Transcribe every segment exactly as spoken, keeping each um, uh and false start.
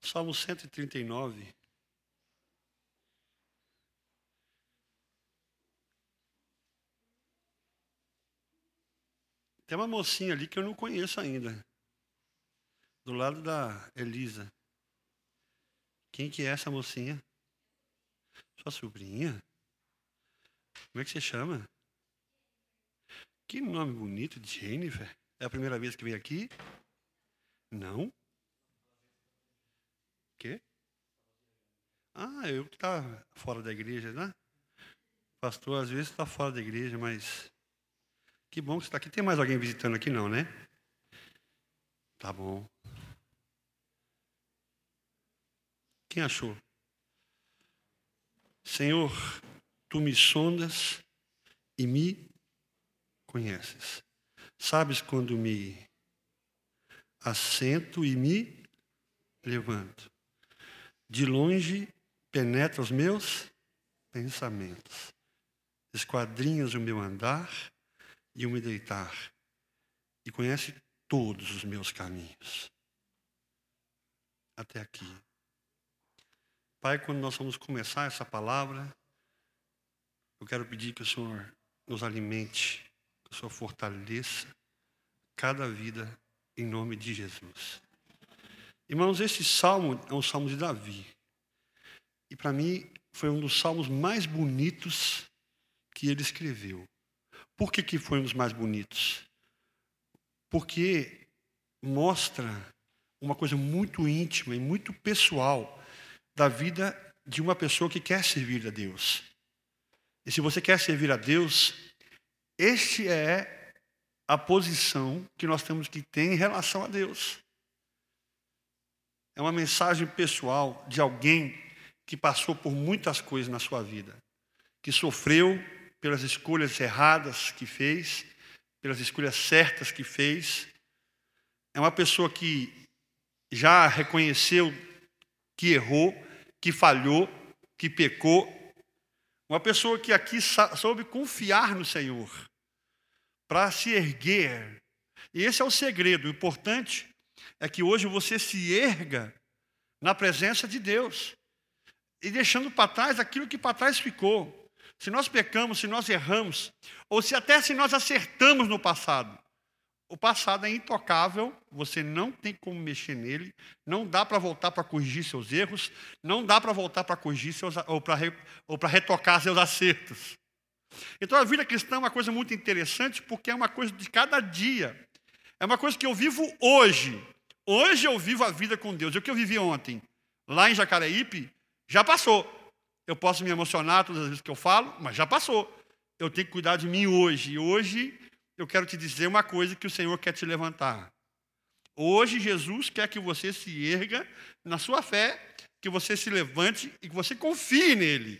Salmo cento e trinta e nove. Tem uma mocinha ali que eu não conheço ainda. Do lado da Elisa. Quem que é essa mocinha? Sua sobrinha? Como é que você chama? Que nome bonito, Jennifer. É a primeira vez que vem aqui? Não? Quê? Ah, eu que tá fora da igreja, né? Pastor, às vezes está fora da igreja, mas que bom que você está aqui. Tem mais alguém visitando aqui, não, né? Tá bom. Quem achou? Senhor, tu me sondas e me conheces. Sabes quando me assento e me levanto. De longe penetra os meus pensamentos. Esquadrinhas o meu andar e o me deitar. E conhece todos os meus caminhos. Até aqui. Pai, quando nós vamos começar essa palavra, eu quero pedir que o Senhor nos alimente, que o Senhor fortaleça cada vida em nome de Jesus. Irmãos, esse salmo é um salmo de Davi. E para mim foi um dos salmos mais bonitos que ele escreveu. Por que que foi um dos mais bonitos? Porque mostra uma coisa muito íntima e muito pessoal da vida de uma pessoa que quer servir a Deus. E se você quer servir a Deus, este é a posição que nós temos que ter em relação a Deus. É uma mensagem pessoal de alguém que passou por muitas coisas na sua vida, que sofreu pelas escolhas erradas que fez, pelas escolhas certas que fez. É uma pessoa que já reconheceu que errou, que falhou, que pecou. Uma pessoa que aqui soube confiar no Senhor para se erguer. E esse é o segredo. O importante é que hoje você se erga na presença de Deus e deixando para trás aquilo que para trás ficou. Se nós pecamos, se nós erramos, ou se até se nós acertamos no passado, o passado é intocável, você não tem como mexer nele, não dá para voltar para corrigir seus erros, não dá para voltar para corrigir seus, ou para ou para retocar seus acertos. Então a vida cristã é uma coisa muito interessante, porque é uma coisa de cada dia. É uma coisa que eu vivo hoje. Hoje eu vivo a vida com Deus. E o que eu vivi ontem, lá em Jacareípe, já passou. Eu posso me emocionar todas as vezes que eu falo, mas já passou. Eu tenho que cuidar de mim hoje. E hoje eu quero te dizer uma coisa que o Senhor quer te levantar. Hoje Jesus quer que você se erga na sua fé, que você se levante e que você confie nele.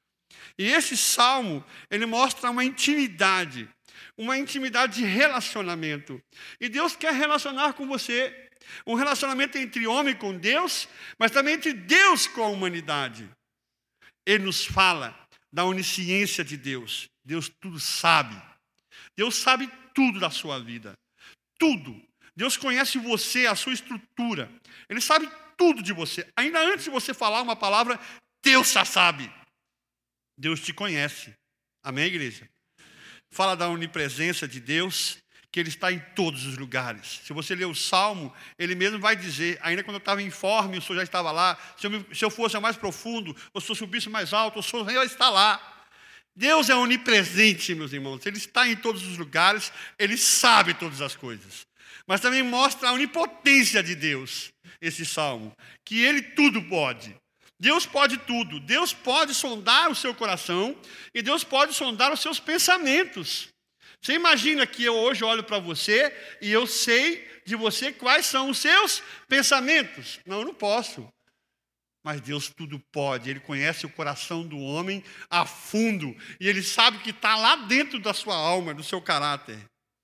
E esse salmo, ele mostra uma intimidade, uma intimidade de relacionamento. E Deus quer relacionar com você. Um relacionamento entre homem com Deus, mas também entre Deus com a humanidade. Ele nos fala da onisciência de Deus. Deus tudo sabe. Deus sabe tudo da sua vida. Tudo. Deus conhece você, a sua estrutura. Ele sabe tudo de você. Ainda antes de você falar uma palavra, Deus já sabe. Deus te conhece. Amém, igreja? Fala da onipresença de Deus, que Ele está em todos os lugares. Se você ler o Salmo, Ele mesmo vai dizer, ainda quando eu estava informe, o Senhor já estava lá. Se eu, me, se eu fosse mais profundo, ou se eu subisse mais alto, o Senhor já está lá. Deus é onipresente, meus irmãos. Ele está em todos os lugares, Ele sabe todas as coisas. Mas também mostra a onipotência de Deus, esse Salmo, que Ele tudo pode. Deus pode tudo. Deus pode sondar o seu coração e Deus pode sondar os seus pensamentos. Você imagina que eu hoje olho para você e eu sei de você quais são os seus pensamentos? Não, eu não posso. Mas Deus tudo pode. Ele conhece o coração do homem a fundo. E Ele sabe que está lá dentro da sua alma, do seu caráter.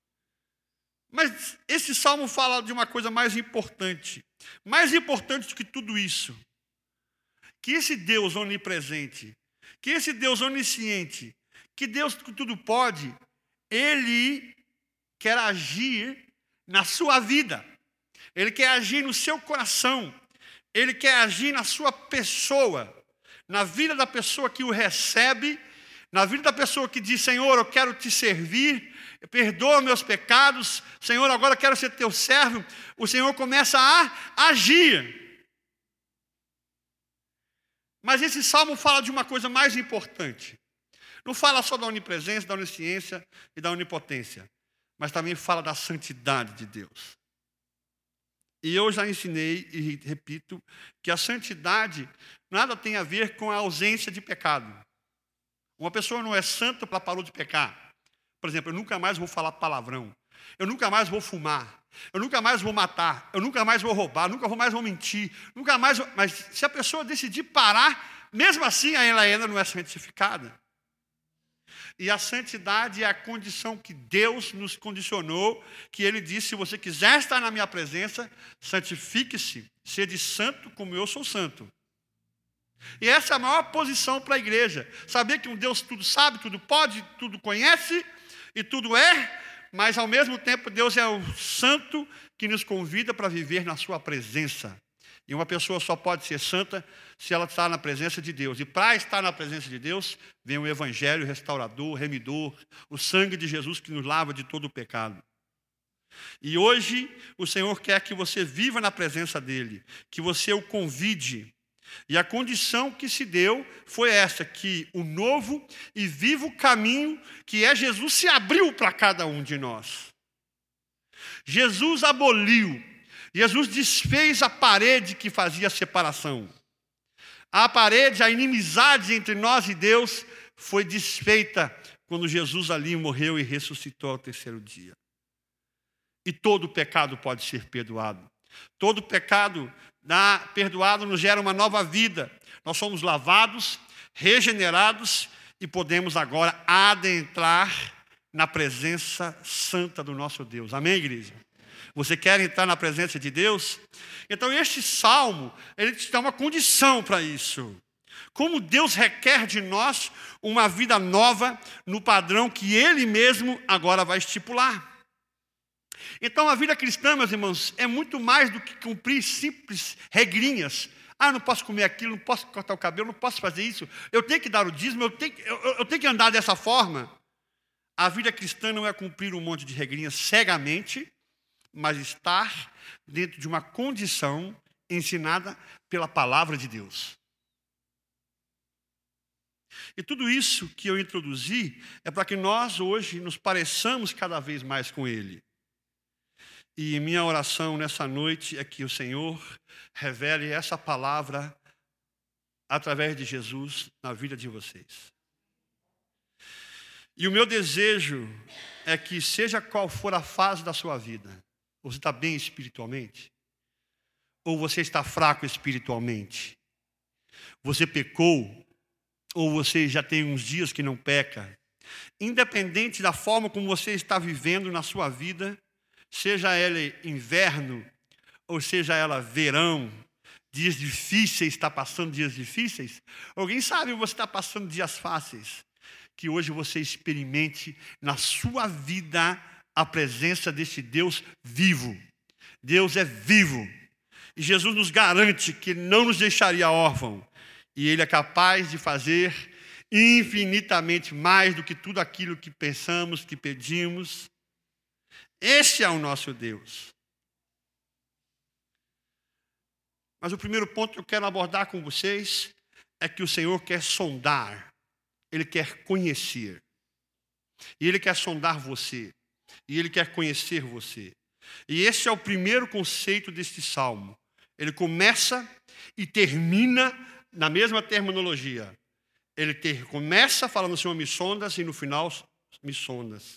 Mas esse salmo fala de uma coisa mais importante. Mais importante do que tudo isso. Que esse Deus onipresente, que esse Deus onisciente, que Deus que tudo pode, Ele quer agir na sua vida. Ele quer agir no seu coração. Ele quer agir na sua pessoa, na vida da pessoa que o recebe, na vida da pessoa que diz, Senhor, eu quero te servir, perdoa meus pecados, Senhor, agora eu quero ser teu servo. O Senhor começa a agir. Mas esse salmo fala de uma coisa mais importante. Não fala só da onipresença, da onisciência e da onipotência, mas também fala da santidade de Deus. E eu já ensinei e repito que a santidade nada tem a ver com a ausência de pecado. Uma pessoa não é santa porque ela parou de pecar. Por exemplo, eu nunca mais vou falar palavrão. Eu nunca mais vou fumar. Eu nunca mais vou matar. Eu nunca mais vou roubar. Nunca mais vou mentir. Nunca mais vou... Mas se a pessoa decidir parar, mesmo assim ela ainda não é santificada. E a santidade é a condição que Deus nos condicionou, que Ele disse, se você quiser estar na minha presença, santifique-se, sede santo como eu sou santo. E essa é a maior posição para a igreja. Saber que um Deus tudo sabe, tudo pode, tudo conhece e tudo é, mas ao mesmo tempo Deus é o santo que nos convida para viver na sua presença. E uma pessoa só pode ser santa se ela está na presença de Deus. E para estar na presença de Deus, vem o evangelho restaurador, remidor, o sangue de Jesus que nos lava de todo o pecado. E hoje o Senhor quer que você viva na presença dEle, que você o convide. E a condição que se deu foi essa, que o novo e vivo caminho que é Jesus se abriu para cada um de nós. Jesus aboliu. Jesus desfez a parede que fazia a separação. A parede, a inimizade entre nós e Deus foi desfeita quando Jesus ali morreu e ressuscitou ao terceiro dia. E todo pecado pode ser perdoado. Todo pecado na, perdoado nos gera uma nova vida. Nós somos lavados, regenerados e podemos agora adentrar na presença santa do nosso Deus. Amém, igreja? Você quer entrar na presença de Deus? Então este salmo, ele te dá uma condição para isso. Como Deus requer de nós uma vida nova no padrão que Ele mesmo agora vai estipular. Então a vida cristã, meus irmãos, é muito mais do que cumprir simples regrinhas. Ah, não posso comer aquilo, não posso cortar o cabelo, não posso fazer isso. Eu tenho que dar o dízimo, eu tenho, eu, eu tenho que andar dessa forma. A vida cristã não é cumprir um monte de regrinhas cegamente, mas estar dentro de uma condição ensinada pela palavra de Deus. E tudo isso que eu introduzi é para que nós hoje nos pareçamos cada vez mais com Ele. E minha oração nessa noite é que o Senhor revele essa palavra através de Jesus na vida de vocês. E o meu desejo é que, seja qual for a fase da sua vida, você está bem espiritualmente? Ou você está fraco espiritualmente? Você pecou? Ou você já tem uns dias que não peca? Independente da forma como você está vivendo na sua vida, seja ela inverno, ou seja ela verão, dias difíceis, está passando dias difíceis, alguém sabe que você está passando dias fáceis, que hoje você experimente na sua vida a presença desse Deus vivo. Deus é vivo. E Jesus nos garante que não nos deixaria órfão. E Ele é capaz de fazer infinitamente mais do que tudo aquilo que pensamos, que pedimos. Esse é o nosso Deus. Mas o primeiro ponto que eu quero abordar com vocês é que o Senhor quer sondar. Ele quer conhecer. E Ele quer sondar você. E Ele quer conhecer você. E esse é o primeiro conceito deste salmo. Ele começa e termina na mesma terminologia. Ele ter, começa falando, Senhor, me sondas, e no final, me sondas.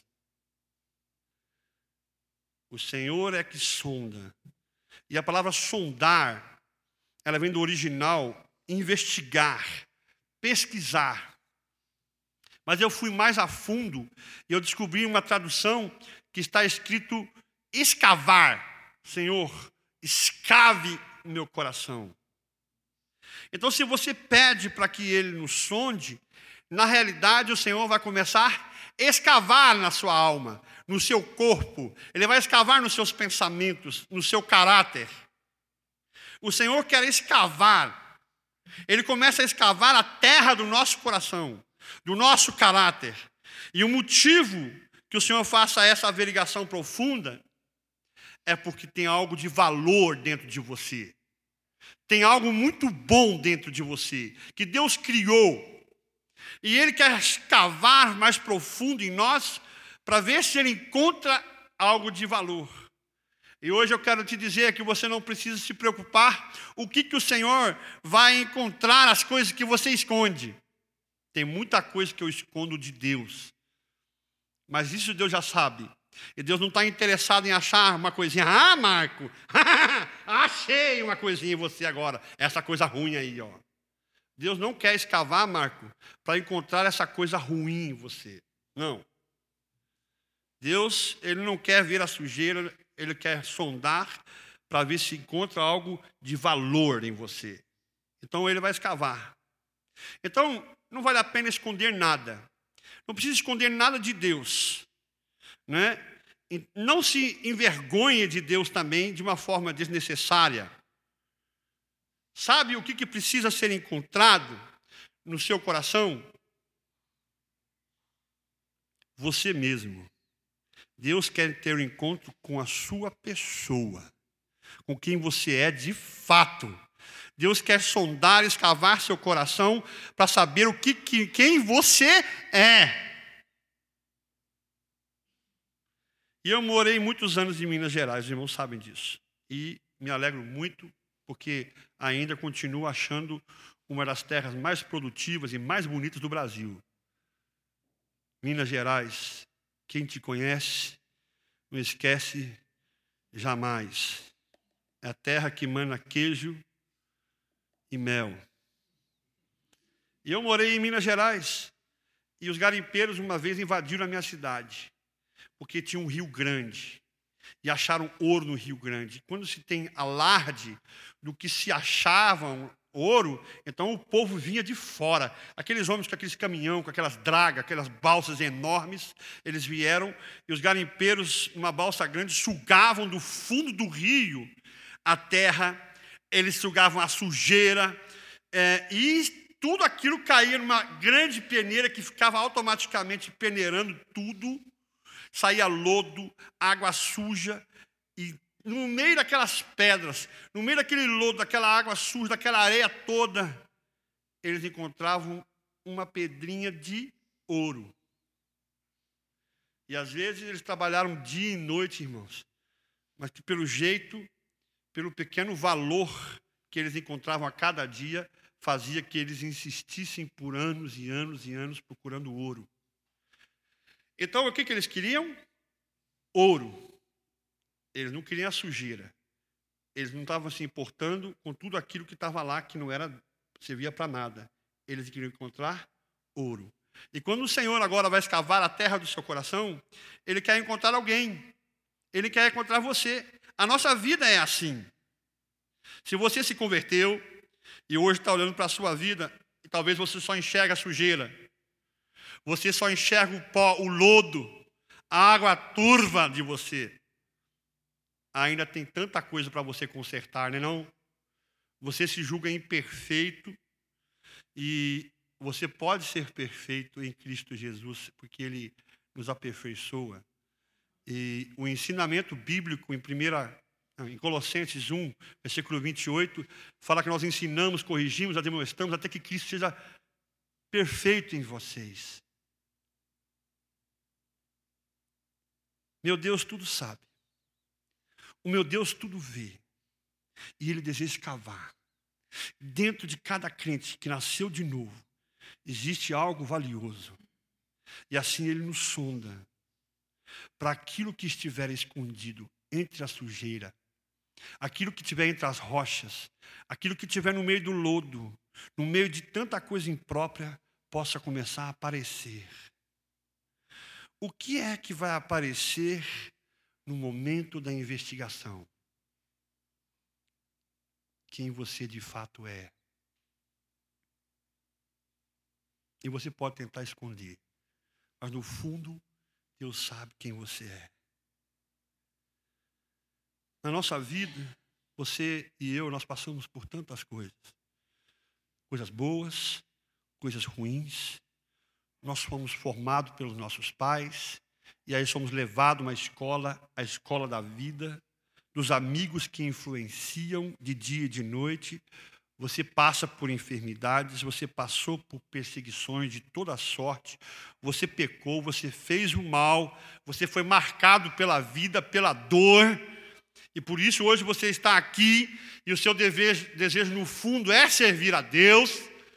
O Senhor é que sonda. E a palavra sondar, ela vem do original investigar, pesquisar. Mas eu fui mais a fundo e eu descobri uma tradução que está escrito escavar. Senhor, escave o meu coração. Então, se você pede para que Ele nos sonde, na realidade o Senhor vai começar a escavar na sua alma, no seu corpo. Ele vai escavar nos seus pensamentos, no seu caráter. O Senhor quer escavar. Ele começa a escavar a terra do nosso coração, do nosso caráter. E o motivo que o Senhor faça essa averiguação profunda é porque tem algo de valor dentro de você. Tem algo muito bom dentro de você, que Deus criou. E Ele quer escavar mais profundo em nós para ver se Ele encontra algo de valor. E hoje eu quero te dizer que você não precisa se preocupar o que, que o Senhor vai encontrar, as coisas que você esconde. Tem muita coisa que eu escondo de Deus. Mas isso Deus já sabe. E Deus não está interessado em achar uma coisinha. Ah, Marco, achei uma coisinha em você agora. Essa coisa ruim aí, ó. Deus não quer escavar, Marco, para encontrar essa coisa ruim em você. Não. Deus, Ele não quer ver a sujeira, Ele quer sondar para ver se encontra algo de valor em você. Então Ele vai escavar. Então, não vale a pena esconder nada. Não precisa esconder nada de Deus. Né? Não se envergonhe de Deus também de uma forma desnecessária. Sabe o que, que precisa ser encontrado no seu coração? Você mesmo. Deus quer ter um encontro com a sua pessoa, com quem você é de fato. Deus quer sondar, escavar seu coração para saber o que, que, quem você é. E eu morei muitos anos em Minas Gerais, os irmãos sabem disso. E me alegro muito, porque ainda continuo achando uma das terras mais produtivas e mais bonitas do Brasil. Minas Gerais, quem te conhece, não esquece jamais. É a terra que mana queijo e mel. E eu morei em Minas Gerais. E os garimpeiros uma vez invadiram a minha cidade. Porque tinha um rio grande, e acharam ouro no rio grande. Quando se tem alarde do que se achavam ouro, então o povo vinha de fora. Aqueles homens com aqueles caminhão, com aquelas dragas, aquelas balsas enormes, eles vieram, e os garimpeiros, numa balsa grande, sugavam do fundo do rio a terra, eles sugavam a sujeira, é, e tudo aquilo caía numa grande peneira que ficava automaticamente peneirando tudo. Saía lodo, água suja, e no meio daquelas pedras, no meio daquele lodo, daquela água suja, daquela areia toda, eles encontravam uma pedrinha de ouro. E às vezes eles trabalharam dia e noite, irmãos, mas que pelo jeito, pelo pequeno valor que eles encontravam a cada dia, fazia que eles insistissem por anos e anos e anos procurando ouro. Então, o que, que eles queriam? Ouro. Eles não queriam a sujeira. Eles não estavam se importando com tudo aquilo que estava lá, que não era, servia para nada. Eles queriam encontrar ouro. E quando o Senhor agora vai escavar a terra do seu coração, Ele quer encontrar alguém. Ele quer encontrar você. A nossa vida é assim. Se você se converteu e hoje está olhando para a sua vida, e talvez você só enxerga a sujeira, você só enxerga o pó, o lodo, a água turva de você. Ainda tem tanta coisa para você consertar, né, não? Você se julga imperfeito e você pode ser perfeito em Cristo Jesus, porque Ele nos aperfeiçoa. E o ensinamento bíblico em, primeira, em Colossenses um, versículo vinte e oito, fala que nós ensinamos, corrigimos, admoestamos até que Cristo seja perfeito em vocês. Meu Deus tudo sabe. O meu Deus tudo vê. E Ele deseja escavar. Dentro de cada crente que nasceu de novo, existe algo valioso. E assim Ele nos sonda. Para aquilo que estiver escondido entre a sujeira, aquilo que estiver entre as rochas, aquilo que estiver no meio do lodo, no meio de tanta coisa imprópria, possa começar a aparecer. O que é que vai aparecer no momento da investigação? Quem você de fato é. E você pode tentar esconder, mas no fundo, Deus sabe quem você é. Na nossa vida, Você e eu, nós passamos por tantas coisas. Coisas boas, coisas ruins. Nós fomos formados pelos nossos pais, e aí somos levados a uma escola, a escola da vida, dos amigos que influenciam de dia e de noite. Você passa por enfermidades, você passou por perseguições de toda sorte, você pecou, você fez o mal, você foi marcado pela vida, pela dor, e por isso hoje você está aqui, e o seu desejo, desejo no fundo é servir a Deus.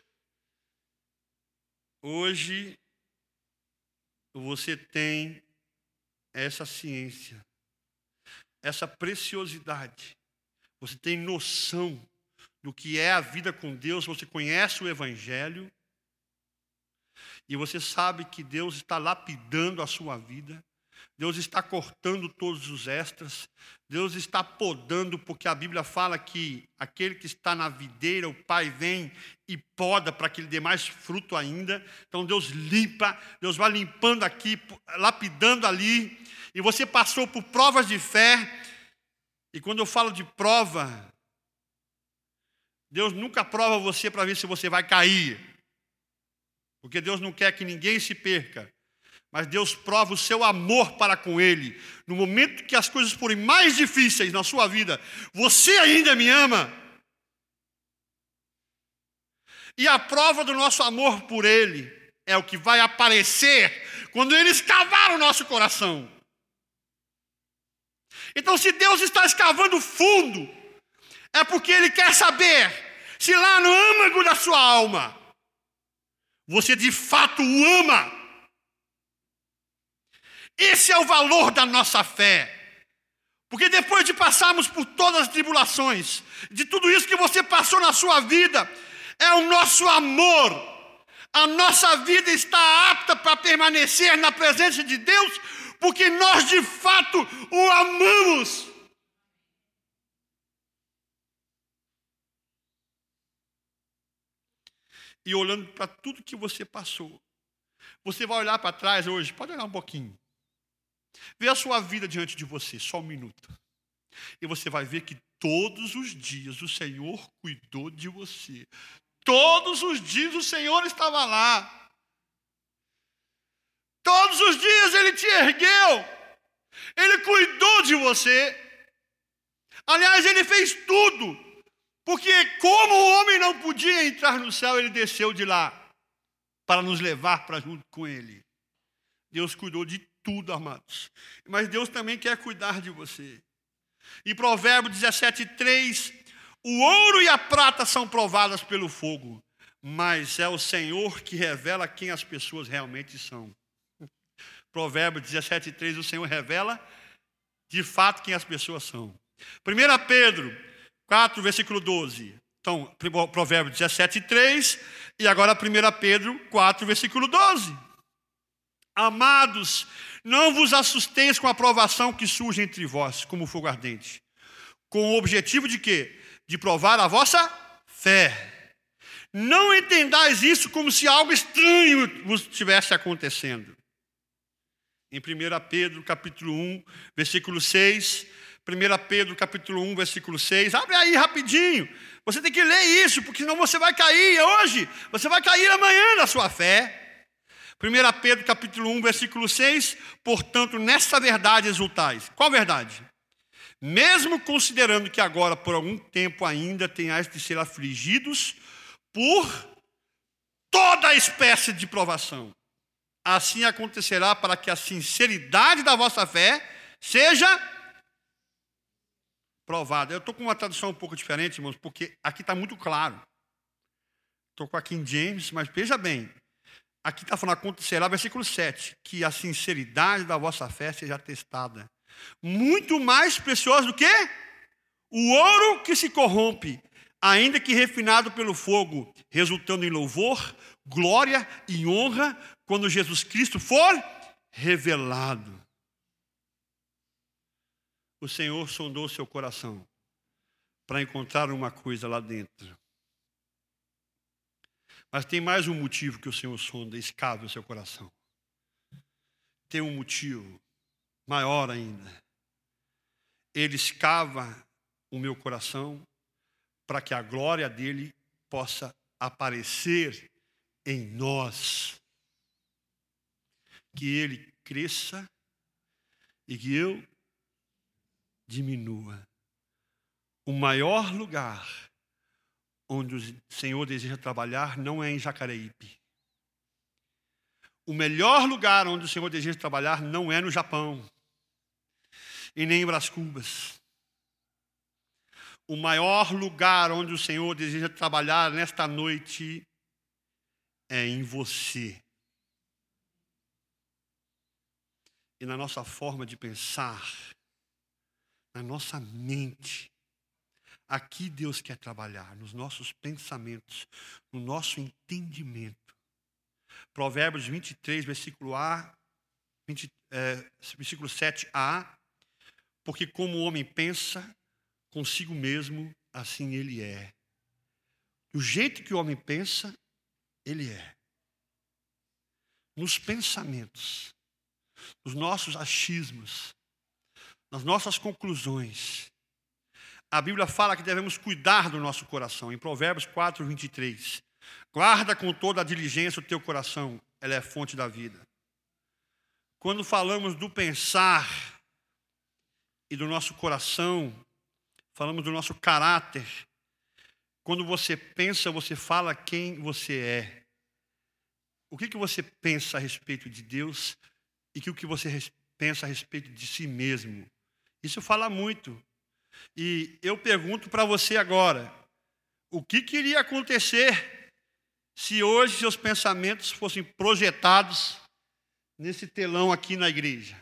Hoje você tem essa ciência, essa preciosidade, você tem noção do que é a vida com Deus, você conhece o Evangelho, e você sabe que Deus está lapidando a sua vida, Deus está cortando todos os extras, Deus está podando, porque a Bíblia fala que aquele que está na videira, o Pai vem e poda para que ele dê mais fruto ainda. Então Deus limpa, Deus vai limpando aqui, lapidando ali, e você passou por provas de fé, e quando eu falo de prova, Deus nunca prova você para ver se você vai cair, porque Deus não quer que ninguém se perca, mas Deus prova o seu amor para com Ele. No momento que as coisas forem mais difíceis na sua vida, você ainda me ama. E a prova do nosso amor por Ele é o que vai aparecer quando Ele escavar o nosso coração. Então, se Deus está escavando fundo, é porque Ele quer saber se lá no âmago da sua alma você de fato o ama. Esse é o valor da nossa fé. Porque depois de passarmos por todas as tribulações, de tudo isso que você passou na sua vida, é o nosso amor. A nossa vida está apta para permanecer na presença de Deus, porque nós de fato o amamos. E olhando para tudo que você passou, você vai olhar para trás hoje, pode olhar um pouquinho. Vê a sua vida diante de você, só um minuto. E você vai ver que todos os dias o Senhor cuidou de você. Todos os dias o Senhor estava lá. Todos os dias Ele te ergueu. Ele cuidou de você. Aliás, Ele fez tudo. Porque como o homem não podia entrar no céu, Ele desceu de lá para nos levar para junto com Ele. Deus cuidou de tudo, amados. Mas Deus também quer cuidar de você. Em Provérbios dezessete, três, o ouro e a prata são provadas pelo fogo, mas é o Senhor que revela quem as pessoas realmente são. Provérbios dezessete, três, o Senhor revela de fato quem as pessoas são. primeira Pedro quatro, versículo doze. Então, Provérbios dezessete, três, e agora primeira Pedro quatro, versículo doze. Amados, não vos assusteis com a provação que surge entre vós, como fogo ardente. Com o objetivo de quê? De provar a vossa fé. Não entendais isso como se algo estranho vos estivesse acontecendo. Em primeira Pedro, capítulo um, versículo seis. primeira Pedro, capítulo um, versículo seis. Abre aí rapidinho. Você tem que ler isso, porque senão você vai cair hoje. Você vai cair amanhã na sua fé. primeira Pedro, capítulo um, versículo seis. Portanto, nessa verdade exultais. Qual verdade? Mesmo considerando que agora, por algum tempo ainda, tenhais de ser afligidos por toda espécie de provação. Assim acontecerá para que a sinceridade da vossa fé seja provada. Eu estou com uma tradução um pouco diferente, irmãos, porque aqui está muito claro. Estou com a King James, mas veja bem. Aqui está falando, acontecerá, versículo sete, que a sinceridade da vossa fé seja testada. Muito mais preciosa do que o ouro que se corrompe, ainda que refinado pelo fogo, resultando em louvor, glória e honra, quando Jesus Cristo for revelado. O Senhor sondou seu coração para encontrar uma coisa lá dentro. Mas tem mais um motivo que o Senhor sonda, escava o seu coração. Tem um motivo maior ainda. Ele escava o meu coração para que a glória dele possa aparecer em nós. Que ele cresça e que eu diminua. O maior lugar onde o Senhor deseja trabalhar não é em Jacareípe. O melhor lugar onde o Senhor deseja trabalhar não é no Japão e nem em Brás Cubas. O maior lugar onde o Senhor deseja trabalhar nesta noite é em você. E na nossa forma de pensar, na nossa mente. Aqui Deus quer trabalhar, nos nossos pensamentos, no nosso entendimento. Provérbios vinte e três, versículo A, vinte, é, versículo sete a. Porque como o homem pensa consigo mesmo, assim ele é. Do jeito que o homem pensa, ele é. Nos pensamentos, nos nossos achismos, nas nossas conclusões. A Bíblia fala que devemos cuidar do nosso coração. Em Provérbios quatro, vinte e três. Guarda com toda a diligência o teu coração, ela é a fonte da vida. Quando falamos do pensar e do nosso coração, falamos do nosso caráter. Quando você pensa, você fala quem você é. O que, que você pensa a respeito de Deus e o que você pensa a respeito de si mesmo. Isso fala muito. E eu pergunto para você agora, o que, que iria acontecer se hoje seus pensamentos fossem projetados nesse telão aqui na igreja?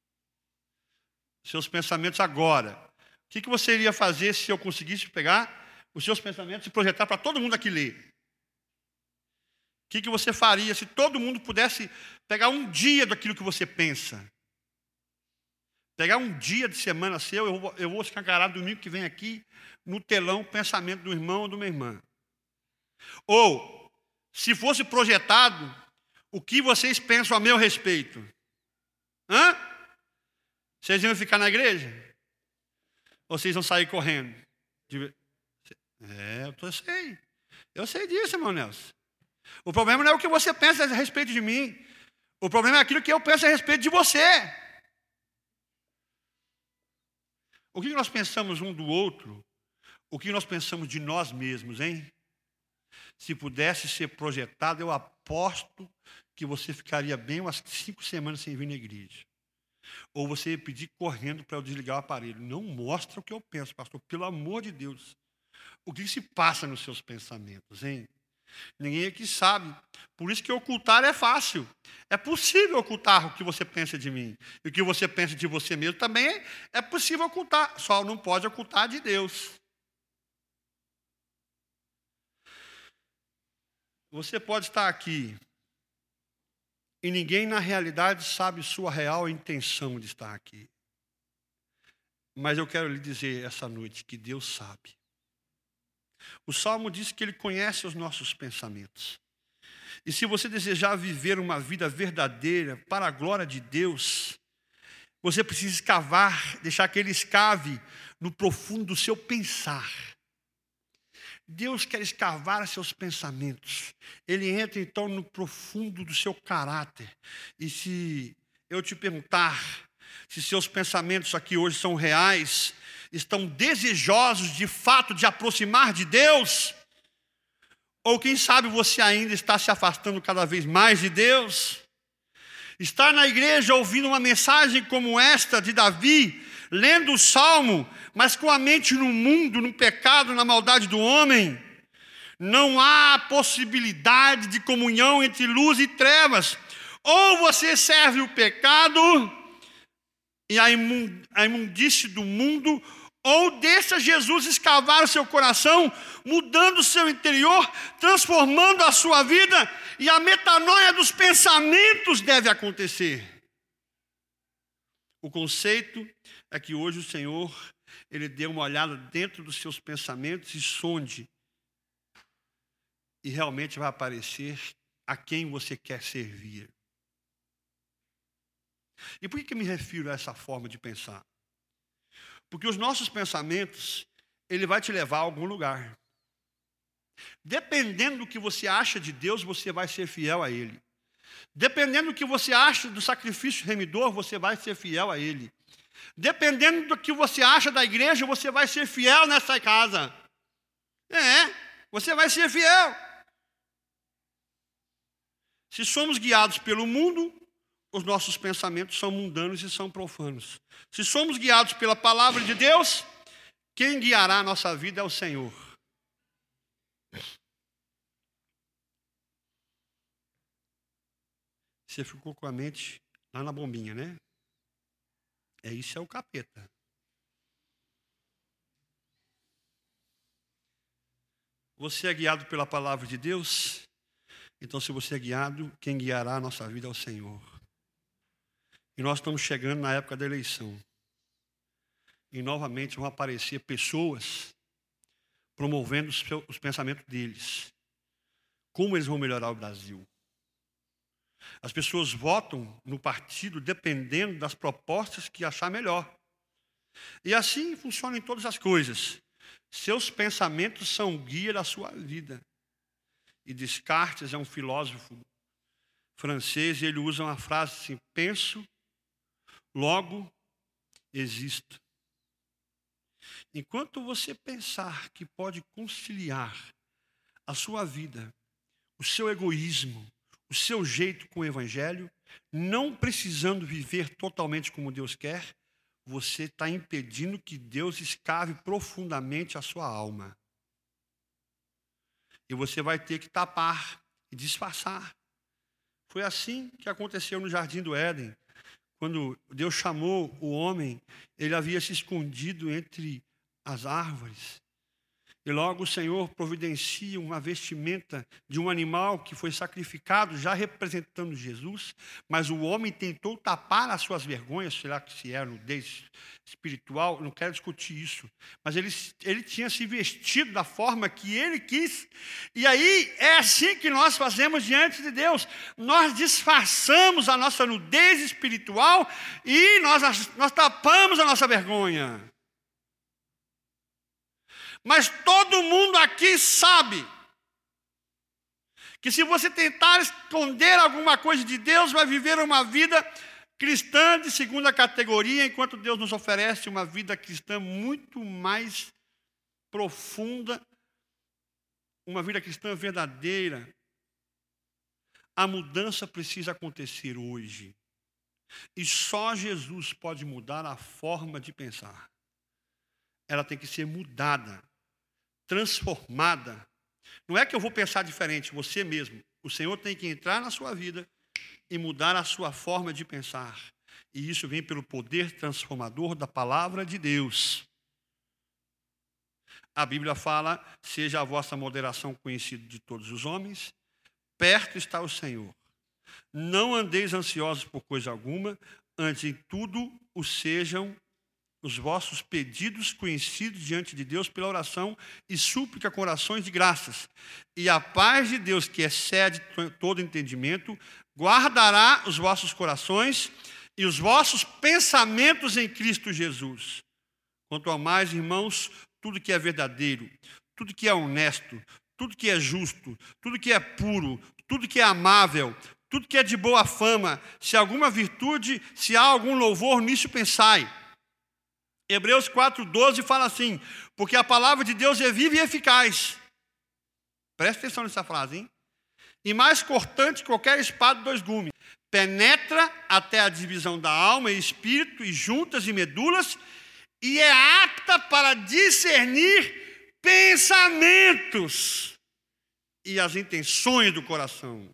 Seus pensamentos agora. O que, que você iria fazer se eu conseguisse pegar os seus pensamentos e projetar para todo mundo aqui ler? O que, que você faria se todo mundo pudesse pegar um dia daquilo que você pensa? Pegar um dia de semana seu, eu vou, eu vou escancarar domingo que vem aqui no telão o pensamento do irmão ou de uma irmã. Ou, se fosse projetado, o que vocês pensam a meu respeito? Hã? Vocês iam ficar na igreja? Ou vocês vão sair correndo? É, eu tô, sei. Eu sei disso, irmão Nelson. O problema não é o que você pensa a respeito de mim. O problema é aquilo que eu penso a respeito de você. O que nós pensamos um do outro? O que nós pensamos de nós mesmos, hein? Se pudesse ser projetado, eu aposto que você ficaria bem umas cinco semanas sem vir na igreja. Ou você ia pedir correndo para eu desligar o aparelho. Não mostra o que eu penso, pastor, pelo amor de Deus. O que se passa nos seus pensamentos, hein? Ninguém aqui sabe. Por isso que ocultar é fácil. É possível ocultar o que você pensa de mim. E o que você pensa de você mesmo também é possível ocultar. Só não pode ocultar de Deus. Você pode estar aqui e ninguém na realidade sabe sua real intenção de estar aqui. Mas eu quero lhe dizer essa noite que Deus sabe. O Salmo diz que Ele conhece os nossos pensamentos. E se você desejar viver uma vida verdadeira para a glória de Deus, você precisa escavar, deixar que Ele escave no profundo do seu pensar. Deus quer escavar seus pensamentos. Ele entra então no profundo do seu caráter. E se eu te perguntar se seus pensamentos aqui hoje são reais, estão desejosos de fato de aproximar de Deus, ou quem sabe você ainda está se afastando cada vez mais de Deus, estar na igreja ouvindo uma mensagem como esta de Davi, lendo o Salmo, mas com a mente no mundo, no pecado, na maldade do homem, não há possibilidade de comunhão entre luz e trevas. Ou você serve o pecado e a imundície do mundo, ou deixa Jesus escavar o seu coração, mudando o seu interior, transformando a sua vida, e a metanoia dos pensamentos deve acontecer. O conceito é que hoje o Senhor, Ele dê uma olhada dentro dos seus pensamentos e sonde, e realmente vai aparecer a quem você quer servir. E por que eu me refiro a essa forma de pensar? Porque os nossos pensamentos, ele vai te levar a algum lugar. Dependendo do que você acha de Deus, você vai ser fiel a Ele. Dependendo do que você acha do sacrifício remidor, você vai ser fiel a Ele. Dependendo do que você acha da igreja, você vai ser fiel nessa casa. É, você vai ser fiel. Se somos guiados pelo mundo, os nossos pensamentos são mundanos e são profanos. Se somos guiados pela palavra de Deus, quem guiará a nossa vida é o Senhor. Você ficou com a mente lá na bombinha, né? É isso, é o capeta. Você é guiado pela palavra de Deus? Então, se você é guiado, quem guiará a nossa vida é o Senhor. E nós estamos chegando na época da eleição. E novamente vão aparecer pessoas promovendo os, os pensamentos deles. Como eles vão melhorar o Brasil? As pessoas votam no partido dependendo das propostas que achar melhor. E assim funciona em todas as coisas. Seus pensamentos são o guia da sua vida. E Descartes é um filósofo francês e ele usa uma frase assim: penso, logo existo. Enquanto você pensar que pode conciliar a sua vida, o seu egoísmo, o seu jeito com o evangelho, não precisando viver totalmente como Deus quer, você está impedindo que Deus escave profundamente a sua alma. E você vai ter que tapar e disfarçar. Foi assim que aconteceu no Jardim do Éden. Quando Deus chamou o homem, ele havia se escondido entre as árvores. E logo o Senhor providencia uma vestimenta de um animal que foi sacrificado, já representando Jesus, mas o homem tentou tapar as suas vergonhas, será que se é nudez espiritual? Não quero discutir isso. Mas ele, ele tinha se vestido da forma que ele quis. E aí é assim que nós fazemos diante de Deus. Nós disfarçamos a nossa nudez espiritual e nós, nós tapamos a nossa vergonha. Mas todo mundo aqui sabe que se você tentar esconder alguma coisa de Deus, vai viver uma vida cristã de segunda categoria, enquanto Deus nos oferece uma vida cristã muito mais profunda, uma vida cristã verdadeira. A mudança precisa acontecer hoje. E só Jesus pode mudar a forma de pensar. Ela tem que ser mudada, transformada. Não é que eu vou pensar diferente, você mesmo. O Senhor tem que entrar na sua vida e mudar a sua forma de pensar. E isso vem pelo poder transformador da palavra de Deus. A Bíblia fala: seja a vossa moderação conhecida de todos os homens, perto está o Senhor. Não andeis ansiosos por coisa alguma, antes em tudo o sejam os vossos pedidos conhecidos diante de Deus pela oração e súplica com orações de graças. E a paz de Deus, que excede todo entendimento, guardará os vossos corações e os vossos pensamentos em Cristo Jesus. Quanto ao mais, irmãos, tudo que é verdadeiro, tudo que é honesto, tudo que é justo, tudo que é puro, tudo que é amável, tudo que é de boa fama, se há alguma virtude, se há algum louvor, nisso pensai. Hebreus quatro, doze fala assim: porque a palavra de Deus é viva e eficaz. Presta atenção nessa frase, hein? E mais cortante que qualquer espada de dois gumes. Penetra até a divisão da alma e espírito, e juntas e medulas, e é apta para discernir pensamentos e as intenções do coração.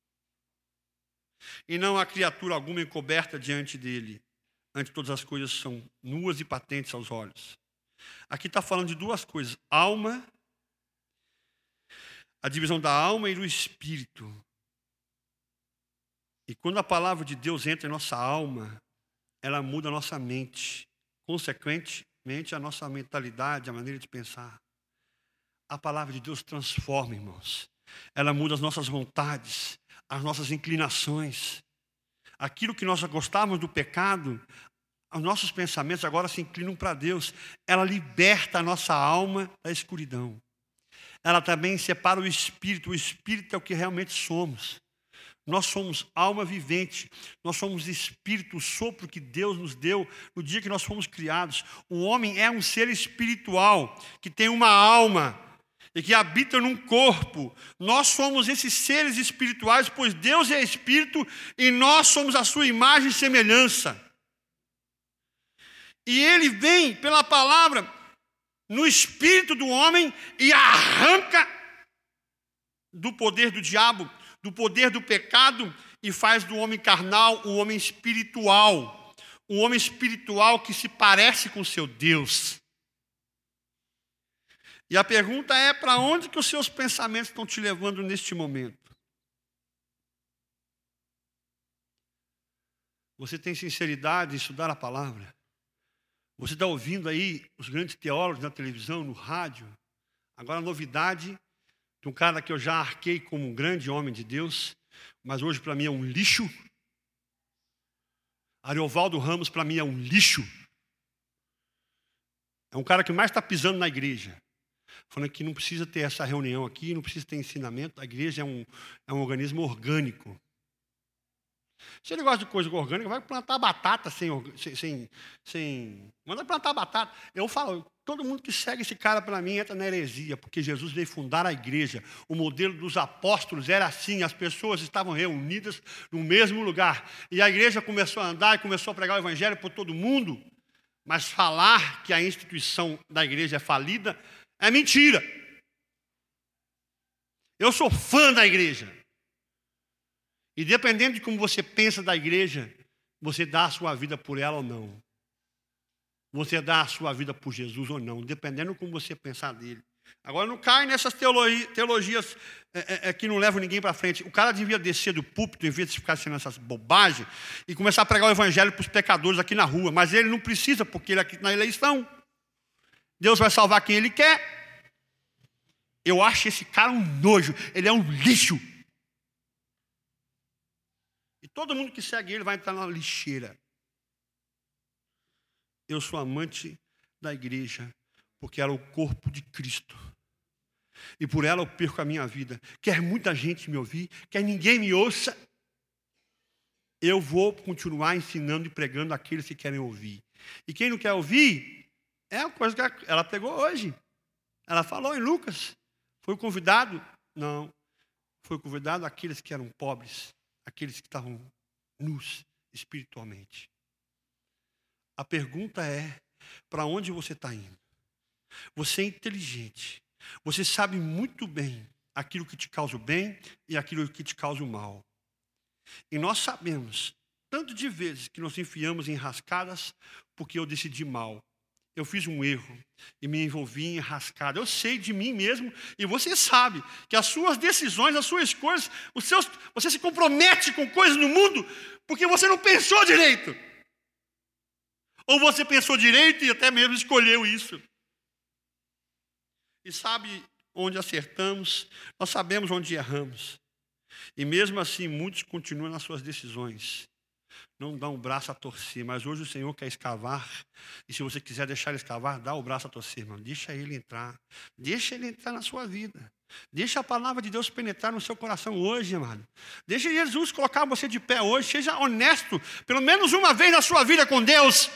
E não há criatura alguma encoberta diante dele. Ante todas as coisas são nuas e patentes aos olhos. Aqui está falando de duas coisas: alma, a divisão da alma e do espírito. E quando a palavra de Deus entra em nossa alma, ela muda a nossa mente, consequentemente a nossa mentalidade, a maneira de pensar. A palavra de Deus transforma, irmãos. Ela muda as nossas vontades, as nossas inclinações. Aquilo que nós gostávamos do pecado, os nossos pensamentos agora se inclinam para Deus. Ela liberta a nossa alma da escuridão. Ela também separa o espírito. O espírito é o que realmente somos. Nós somos alma vivente. Nós somos espírito, o sopro que Deus nos deu no dia que nós fomos criados. O homem é um ser espiritual, que tem uma alma e que habita num corpo. Nós somos esses seres espirituais, pois Deus é espírito e nós somos a sua imagem e semelhança. E ele vem pela palavra no espírito do homem e arranca do poder do diabo, do poder do pecado, e faz do homem carnal um homem espiritual. Um homem espiritual que se parece com o seu Deus. E a pergunta é, para onde que os seus pensamentos estão te levando neste momento? Você tem sinceridade em estudar a palavra? Você está ouvindo aí os grandes teólogos na televisão, no rádio? Agora a novidade de um cara que eu já arquei como um grande homem de Deus, mas hoje para mim é um lixo. Ariovaldo Ramos para mim é um lixo. É um cara que mais está pisando na igreja. Falando que não precisa ter essa reunião aqui, não precisa ter ensinamento. A igreja é um, é um organismo orgânico. Se ele gosta de coisa orgânica, vai plantar batata sem... sem, sem manda plantar batata. Eu falo, todo mundo que segue esse cara para mim entra na heresia, porque Jesus veio fundar a igreja. O modelo dos apóstolos era assim, as pessoas estavam reunidas no mesmo lugar. E a igreja começou a andar e começou a pregar o evangelho por todo mundo. Mas falar que a instituição da igreja é falida é mentira. Eu sou fã da igreja. E dependendo de como você pensa da igreja, você dá a sua vida por ela ou não. Você dá a sua vida por Jesus ou não, dependendo de como você pensar dele. Agora não cai nessas teologias, teologias é, é, que não levam ninguém para frente. O cara devia descer do púlpito, em vez de ficar sendo essas bobagens, e começar a pregar o evangelho para os pecadores aqui na rua. Mas ele não precisa, porque ele é aqui na eleição. Deus vai salvar quem ele quer. Eu acho esse cara um nojo, ele é um lixo. E todo mundo que segue ele vai entrar na lixeira. Eu sou amante da igreja, porque ela é o corpo de Cristo. E por ela eu perco a minha vida. Quer muita gente me ouvir, quer ninguém me ouça, eu vou continuar ensinando e pregando aqueles que querem ouvir. E quem não quer ouvir, é a coisa que ela pregou hoje. Ela falou em Lucas. Foi convidado? Não. Foi convidado aqueles que eram pobres. Aqueles que estavam nus espiritualmente. A pergunta é, para onde você está indo? Você é inteligente. Você sabe muito bem aquilo que te causa o bem e aquilo que te causa o mal. E nós sabemos, tanto de vezes que nos enfiamos em rascadas porque eu decidi mal. Eu fiz um erro e me envolvi em rascada. Eu sei de mim mesmo e você sabe que as suas decisões, as suas escolhas, os seus, você se compromete com coisas no mundo porque você não pensou direito. Ou você pensou direito e até mesmo escolheu isso. E sabe onde acertamos, nós sabemos onde erramos. E mesmo assim, muitos continuam nas suas decisões. Não dá um braço a torcer, mas hoje o Senhor quer escavar. E se você quiser deixar ele escavar, dá o braço a torcer, irmão. Deixa ele entrar. Deixa ele entrar na sua vida. Deixa a palavra de Deus penetrar no seu coração hoje, amado. Deixa Jesus colocar você de pé hoje. Seja honesto, pelo menos uma vez na sua vida com Deus.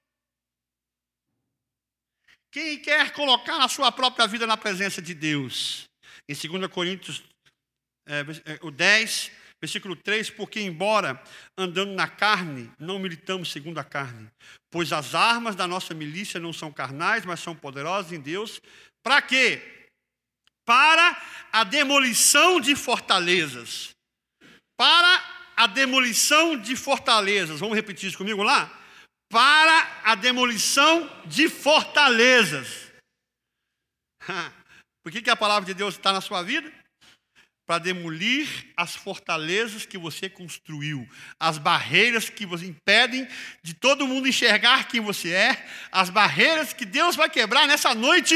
Quem quer colocar a sua própria vida na presença de Deus? Em dois Coríntios é, o dez, versículo três, porque embora andando na carne, não militamos segundo a carne, pois as armas da nossa milícia não são carnais, mas são poderosas em Deus. Para quê? Para a demolição de fortalezas. Para a demolição de fortalezas. Vamos repetir isso comigo lá? Para a demolição de fortalezas. Por que que a palavra de Deus está na sua vida? Para demolir as fortalezas que você construiu, as barreiras que você impedem de todo mundo enxergar quem você é, as barreiras que Deus vai quebrar nessa noite.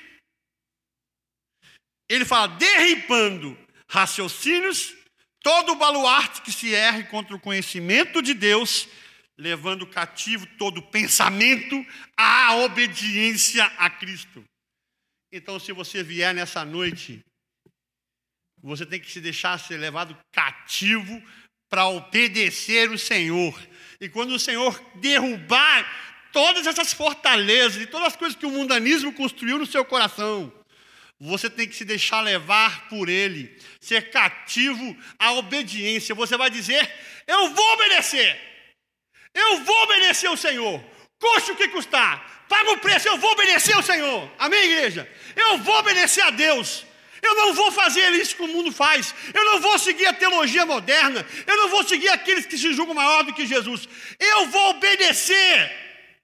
Ele fala, derribando raciocínios, todo baluarte que se erre contra o conhecimento de Deus, levando cativo todo pensamento à obediência a Cristo. Então, se você vier nessa noite, você tem que se deixar ser levado cativo para obedecer o Senhor. E quando o Senhor derrubar todas essas fortalezas e todas as coisas que o mundanismo construiu no seu coração, você tem que se deixar levar por Ele, ser cativo à obediência. Você vai dizer, eu vou obedecer, eu vou obedecer ao Senhor, custe o que custar, paga o preço, eu vou obedecer ao Senhor. Amém, igreja? Eu vou obedecer a Deus. Eu não vou fazer isso que o mundo faz. Eu não vou seguir a teologia moderna. Eu não vou seguir aqueles que se julgam maior do que Jesus. Eu vou obedecer.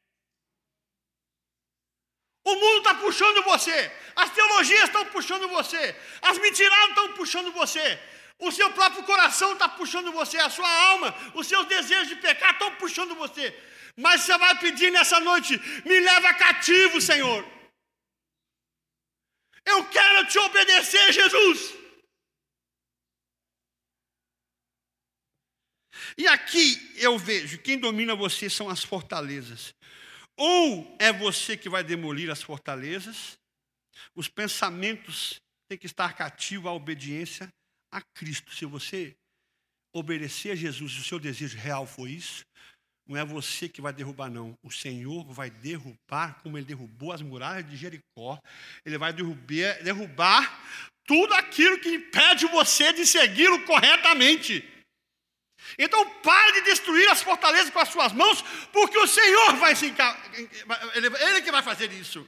O mundo está puxando você. As teologias estão puxando você. As mentiradas estão puxando você. O seu próprio coração está puxando você. A sua alma, os seus desejos de pecar estão puxando você. Mas você vai pedir nessa noite, me leva cativo, Senhor. Eu quero te obedecer, Jesus. E aqui eu vejo, quem domina você são as fortalezas. Ou é você que vai demolir as fortalezas, os pensamentos têm que estar cativos à obediência a Cristo. Se você obedecer a Jesus, o seu desejo real foi isso, não é você que vai derrubar, não. O Senhor vai derrubar, como Ele derrubou as muralhas de Jericó. Ele vai derrubar, derrubar tudo aquilo que impede você de segui-lo corretamente. Então, pare de destruir as fortalezas com as suas mãos, porque o Senhor vai se encarregar. Ele, ele que vai fazer isso.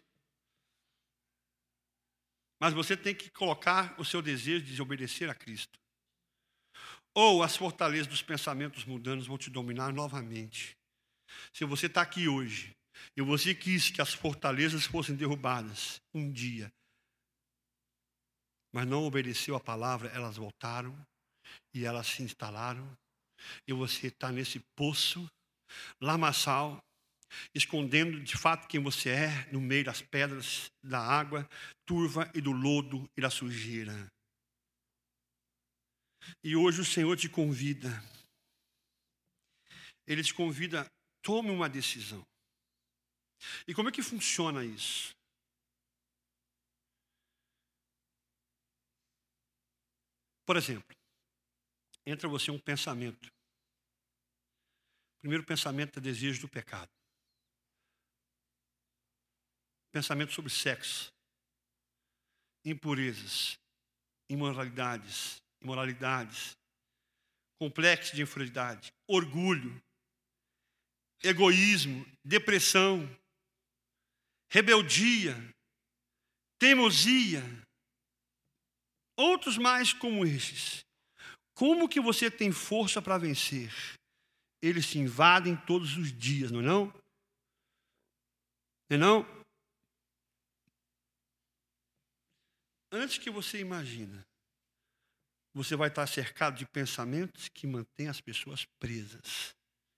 Mas você tem que colocar o seu desejo de obedecer a Cristo. Ou as fortalezas dos pensamentos mundanos vão te dominar novamente. Se você está aqui hoje, e você quis que as fortalezas fossem derrubadas um dia, mas não obedeceu a palavra, elas voltaram, e elas se instalaram, e você está nesse poço, lamaçal, escondendo de fato quem você é, no meio das pedras, da água turva e do lodo e da sujeira. E hoje o Senhor te convida, Ele te convida, tome uma decisão. E como é que funciona isso? Por exemplo, entra você um pensamento. O primeiro pensamento é desejo do pecado. Pensamento sobre sexo, impurezas, imoralidades, imoralidades, complexo de inferioridade, orgulho, egoísmo, depressão, rebeldia, teimosia, outros mais como estes. Como que você tem força para vencer? Eles se invadem todos os dias, não é não? Não é não? Antes que você imagina, você vai estar cercado de pensamentos que mantêm as pessoas presas.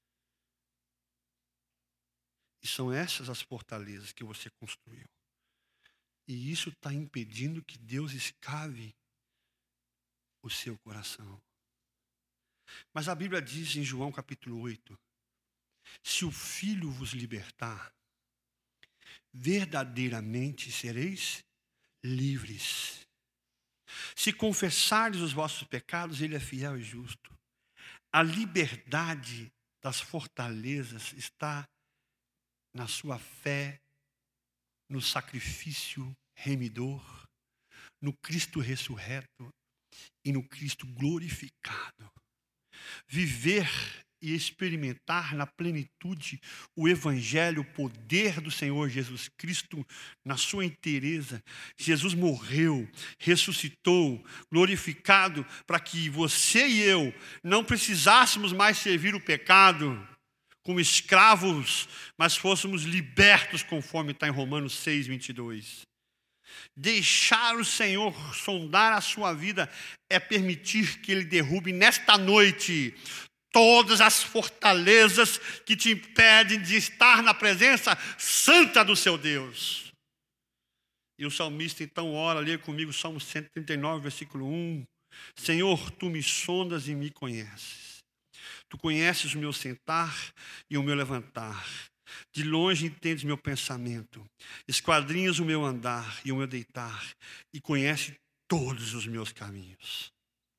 E são essas as fortalezas que você construiu. E isso está impedindo que Deus escave o seu coração. Mas a Bíblia diz em João capítulo oito, se o Filho vos libertar, verdadeiramente sereis livres. Se confessardes os vossos pecados, Ele é fiel e justo. A liberdade das fortalezas está na sua fé, no sacrifício remidor, no Cristo ressurreto e no Cristo glorificado. Viver e experimentar na plenitude o Evangelho, o poder do Senhor Jesus Cristo na sua inteireza. Jesus morreu, ressuscitou, glorificado, para que você e eu não precisássemos mais servir o pecado como escravos, mas fôssemos libertos, conforme está em Romanos seis, vinte e dois. Deixar o Senhor sondar a sua vida é permitir que Ele derrube nesta noite todas as fortalezas que te impedem de estar na presença santa do seu Deus. E o salmista então ora, lê comigo o Salmo cento e trinta e nove, versículo um. Senhor, Tu me sondas e me conheces. Tu conheces o meu sentar e o meu levantar. De longe entendes meu pensamento. Esquadrinhas o meu andar e o meu deitar. E conhece todos os meus caminhos.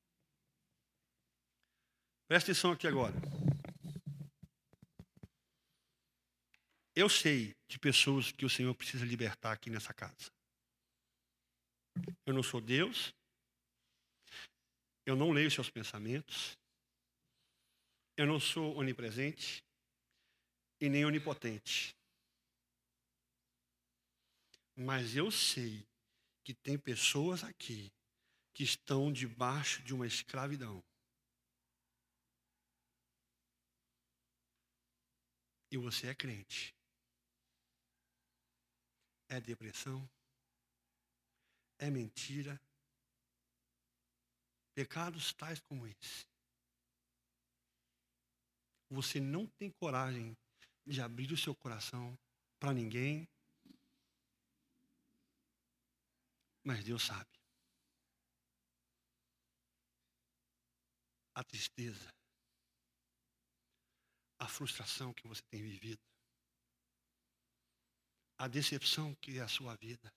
Presta atenção aqui agora. Eu sei de pessoas que o Senhor precisa libertar aqui nessa casa. Eu não sou Deus. Eu não leio seus pensamentos. Eu não sou onipresente e nem onipotente. Mas eu sei que tem pessoas aqui que estão debaixo de uma escravidão. E você é crente. É depressão. É mentira. Pecados tais como esse. Você não tem coragem de abrir o seu coração para ninguém. Mas Deus sabe. A tristeza. A frustração que você tem vivido. A decepção que é a sua vida.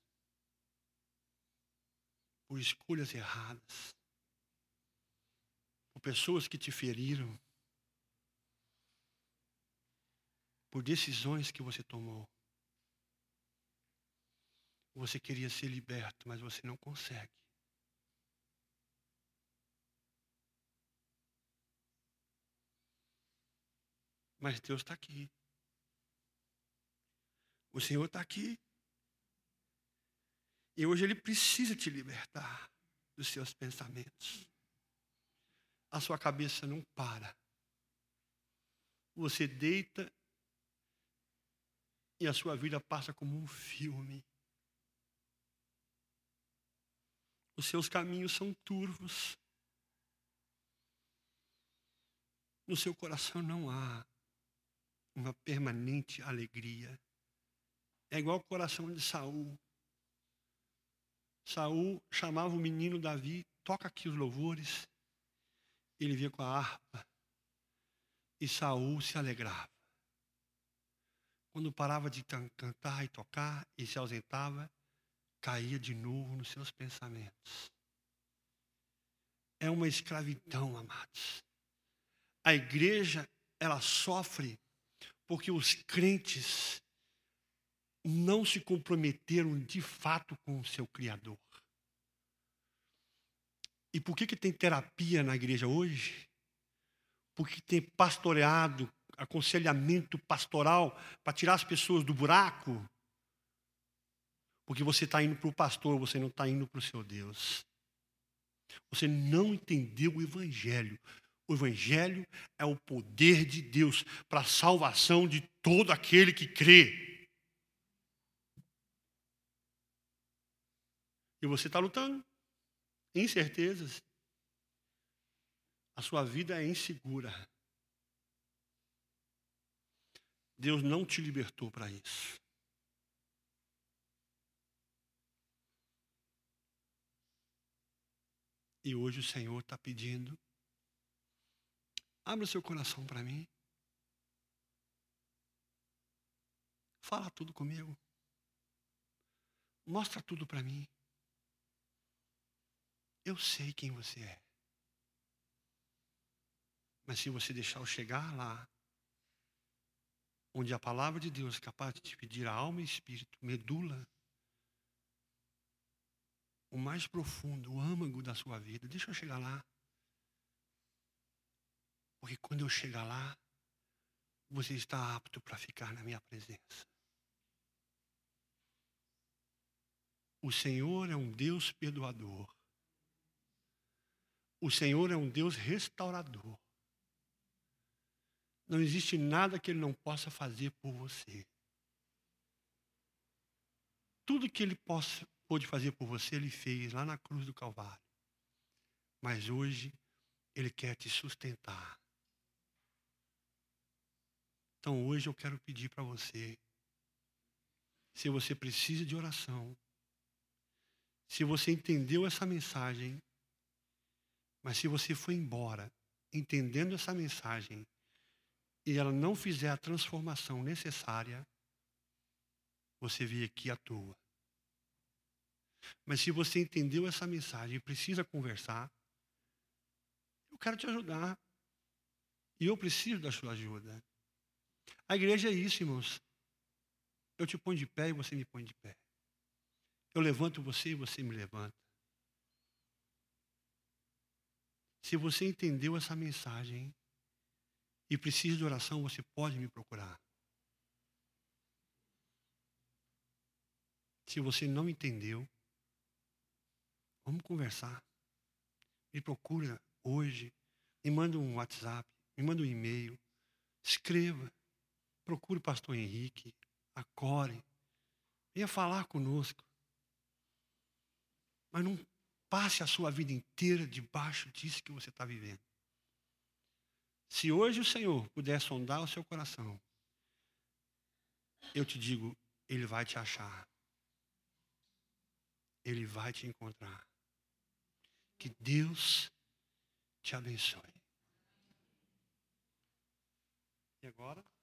Por escolhas erradas. Por pessoas que te feriram. Por decisões que você tomou. Você queria ser liberto, mas você não consegue. Mas Deus está aqui. O Senhor está aqui. E hoje Ele precisa te libertar dos seus pensamentos. A sua cabeça não para. Você deita e a sua vida passa como um filme. Os seus caminhos são turvos. No seu coração não há uma permanente alegria. É igual o coração de Saul. Saul chamava o menino Davi, toca aqui os louvores. Ele vinha com a harpa. E Saul se alegrava. Quando parava de cantar e tocar e se ausentava, caía de novo nos seus pensamentos. É uma escravidão, amados. A igreja, ela sofre porque os crentes não se comprometeram de fato com o seu Criador. E por que que tem terapia na igreja hoje? Porque tem pastoreado, aconselhamento pastoral para tirar as pessoas do buraco. Porque você está indo para o pastor, você não está indo para o seu Deus. Você não entendeu o Evangelho. O Evangelho é o poder de Deus para a salvação de todo aquele que crê. E você está lutando. Incertezas. A sua vida é insegura. Deus não te libertou para isso. E hoje o Senhor está pedindo, abra o seu coração para mim. Fala tudo comigo. Mostra tudo para mim. Eu sei quem você é. Mas se você deixar eu chegar lá, onde a palavra de Deus é capaz de te pedir a alma e espírito, medula, o mais profundo, o âmago da sua vida, deixa eu chegar lá. Porque quando eu chegar lá, você está apto para ficar na minha presença. O Senhor é um Deus perdoador. O Senhor é um Deus restaurador. Não existe nada que Ele não possa fazer por você. Tudo que Ele possa, pôde fazer por você, Ele fez lá na cruz do Calvário. Mas hoje, Ele quer te sustentar. Então hoje eu quero pedir para você, se você precisa de oração, se você entendeu essa mensagem, mas se você foi embora entendendo essa mensagem, e ela não fizer a transformação necessária, você veio aqui à toa. Mas se você entendeu essa mensagem e precisa conversar, eu quero te ajudar. E eu preciso da sua ajuda. A igreja é isso, irmãos. Eu te ponho de pé e você me põe de pé. Eu levanto você e você me levanta. Se você entendeu essa mensagem e precisa de oração, você pode me procurar. Se você não entendeu, vamos conversar. Me procura hoje. Me manda um WhatsApp. Me manda um e-mail. Escreva. Procure o pastor Henrique. Acore. Venha falar conosco. Mas não passe a sua vida inteira debaixo disso que você está vivendo. Se hoje o Senhor puder sondar o seu coração, eu te digo, Ele vai te achar. Ele vai te encontrar. Que Deus te abençoe. E agora?